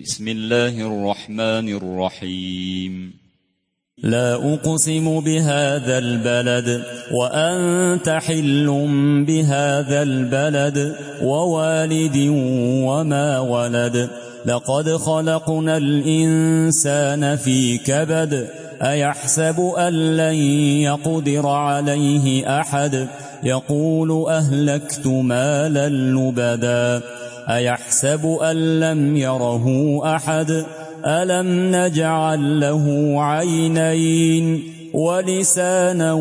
بسم الله الرحمن الرحيم. لا أقسم بهذا البلد وأنت حل بهذا البلد ووالد وما ولد. لقد خلقنا الإنسان في كبد. أيحسب أن لن يقدر عليه أحد. يقول أهلكت مالا لبدا. أيحسب أن لم يره أحد. ألم نجعل له عينين ولسانا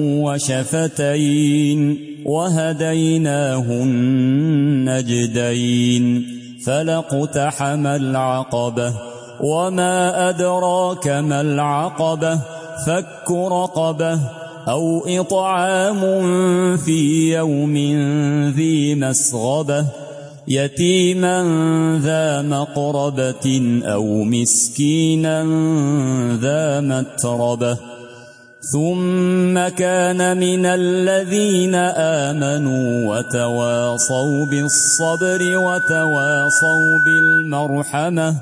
وشفتين وهديناه النجدين. فلاقتحم العقبة وما أدراك ما العقبة. فك رقبة أو إطعام في يوم ذي مسغبة يتيما ذا مقربة أو مسكينا ذا متربة. ثم كان من الذين آمنوا وتواصوا بالصبر وتواصوا بالمرحمة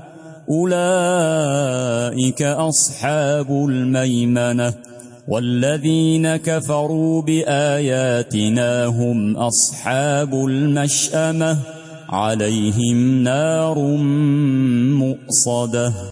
أولئك أصحاب الميمنة. والذين كفروا بآياتنا هم أصحاب المشأمة عليهم نار مؤصدة.